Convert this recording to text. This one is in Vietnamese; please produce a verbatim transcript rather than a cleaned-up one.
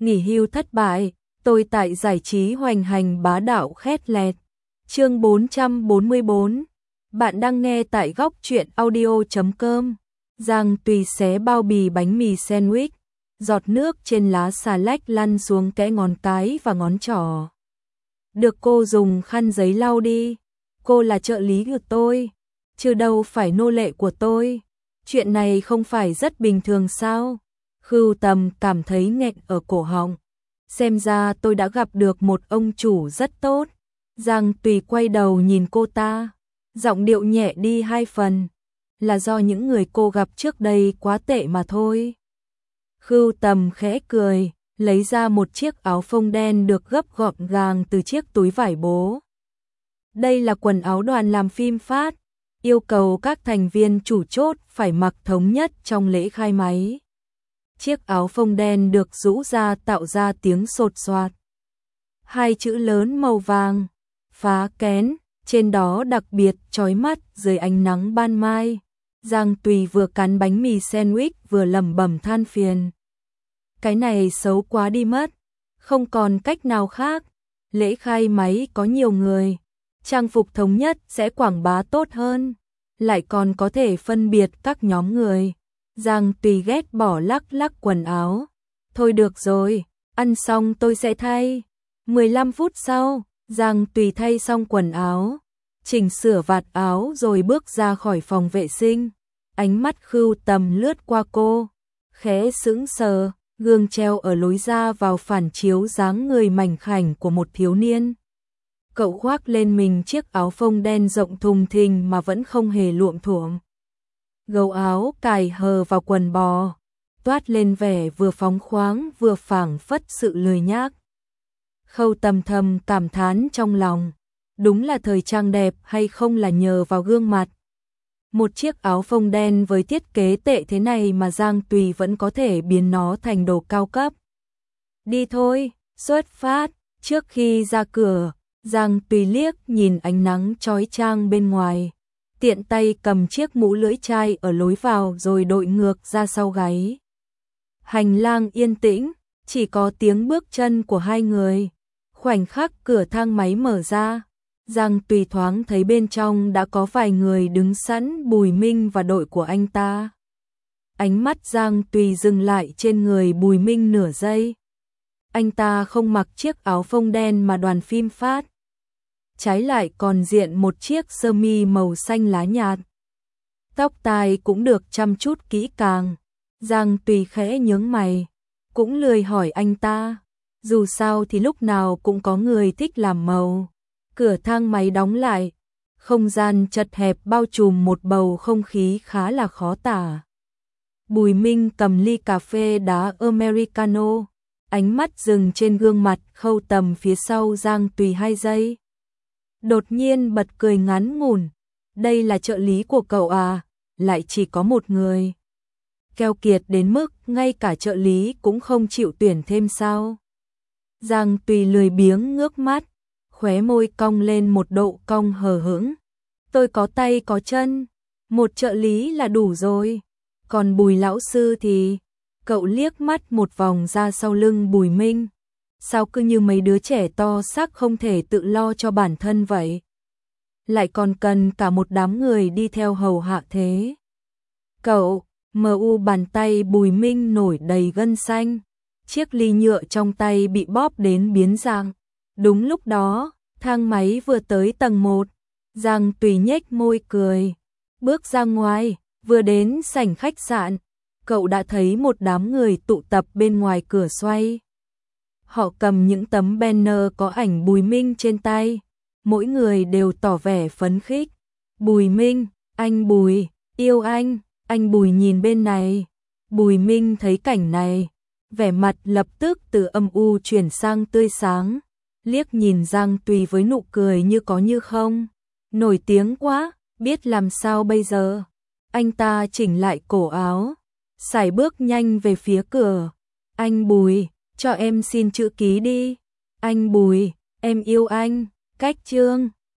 nghỉ hưu thất bại, tôi tại giải trí hoành hành bá đạo khét lẹt. Chương bốn trăm bốn mươi bốn. Bạn đang nghe tại góc truyện audio chấm com. Giang Tùy xé bao bì bánh mì sandwich, giọt nước trên lá xà lách lăn xuống kẽ ngón cái và ngón trỏ. Được cô dùng khăn giấy lau đi, cô là trợ lý của tôi, chứ đâu phải nô lệ của tôi. Chuyện này không phải rất bình thường sao? Khưu Tầm cảm thấy nghẹn ở cổ họng. Xem ra tôi đã gặp được một ông chủ rất tốt. Giang Tùy quay đầu nhìn cô ta, giọng điệu nhẹ đi hai phần. Là do những người cô gặp trước đây quá tệ mà thôi. Khưu Tầm khẽ cười, lấy ra một chiếc áo phông đen được gấp gọn gàng từ chiếc túi vải bố. Đây là quần áo đoàn làm phim phát, yêu cầu các thành viên chủ chốt phải mặc thống nhất trong lễ khai máy. Chiếc áo phông đen được rũ ra tạo ra tiếng sột soạt. Hai chữ lớn màu vàng, phá kén, trên đó đặc biệt chói mắt dưới ánh nắng ban mai. Giang Tùy vừa cắn bánh mì sandwich vừa lẩm bẩm than phiền. Cái này xấu quá đi mất, không còn cách nào khác. Lễ khai máy có nhiều người, trang phục thống nhất sẽ quảng bá tốt hơn, lại còn có thể phân biệt các nhóm người. Giang Tùy ghét bỏ lắc lắc quần áo. Thôi được rồi, ăn xong tôi sẽ thay. mười lăm phút sau, Giang Tùy thay xong quần áo, chỉnh sửa vạt áo rồi bước ra khỏi phòng vệ sinh. Ánh mắt Khưu Tầm lướt qua cô, khẽ sững sờ, gương treo ở lối ra vào phản chiếu dáng người mảnh khảnh của một thiếu niên. Cậu khoác lên mình chiếc áo phông đen rộng thùng thình mà vẫn không hề luộm thuộm. Gấu áo cài hờ vào quần bò, toát lên vẻ vừa phóng khoáng vừa phảng phất sự lười nhác. Khâu Tầm thầm cảm thán trong lòng, đúng là thời trang đẹp hay không là nhờ vào gương mặt. Một chiếc áo phông đen với thiết kế tệ thế này mà Giang Tùy vẫn có thể biến nó thành đồ cao cấp. Đi thôi, xuất phát. Trước khi ra cửa, Giang Tùy liếc nhìn ánh nắng chói chang bên ngoài, tiện tay cầm chiếc mũ lưỡi chai ở lối vào rồi đội ngược ra sau gáy. Hành lang yên tĩnh, chỉ có tiếng bước chân của hai người. Khoảnh khắc cửa thang máy mở ra, Giang Tùy thoáng thấy bên trong đã có vài người đứng sẵn, Bùi Minh và đội của anh ta. Ánh mắt Giang Tùy dừng lại trên người Bùi Minh nửa giây. Anh ta không mặc chiếc áo phông đen mà đoàn phim phát, trái lại còn diện một chiếc sơ mi màu xanh lá nhạt. Tóc tai cũng được chăm chút kỹ càng. Giang Tùy khẽ nhướng mày, cũng lười hỏi anh ta. Dù sao thì lúc nào cũng có người thích làm màu. Cửa thang máy đóng lại, không gian chật hẹp bao trùm một bầu không khí khá là khó tả. Bùi Minh cầm ly cà phê đá Americano, ánh mắt dừng trên gương mặt Khâu Tầm phía sau Giang Tùy hai giây. Đột nhiên bật cười ngắn ngủn. Đây là trợ lý của cậu à? Lại chỉ có một người. Keo kiệt đến mức ngay cả trợ lý cũng không chịu tuyển thêm sao? Giang Tùy lười biếng ngước mắt, khóe môi cong lên một độ cong hờ hững. Tôi có tay có chân, một trợ lý là đủ rồi. Còn Bùi lão sư thì... Cậu liếc mắt một vòng ra sau lưng Bùi Minh. Sao cứ như mấy đứa trẻ to xác không thể tự lo cho bản thân vậy? Lại còn cần cả một đám người đi theo hầu hạ thế. Cậu, mờ u bàn tay Bùi Minh nổi đầy gân xanh. Chiếc ly nhựa trong tay bị bóp đến biến dạng. Đúng lúc đó, thang máy vừa tới tầng một. Giang Tùy nhếch môi cười. Bước ra ngoài, vừa đến sảnh khách sạn. Cậu đã thấy một đám người tụ tập bên ngoài cửa xoay. Họ cầm những tấm banner có ảnh Bùi Minh trên tay. Mỗi người đều tỏ vẻ phấn khích. Bùi Minh, anh Bùi, yêu anh. Anh Bùi nhìn bên này. Bùi Minh thấy cảnh này, vẻ mặt lập tức từ âm u chuyển sang tươi sáng. Liếc nhìn Giang Tùy với nụ cười như có như không. Nổi tiếng quá, biết làm sao bây giờ. Anh ta chỉnh lại cổ áo, sải bước nhanh về phía cửa. Anh Bùi, cho em xin chữ ký đi. Anh Bùi, em yêu anh. Cách chương.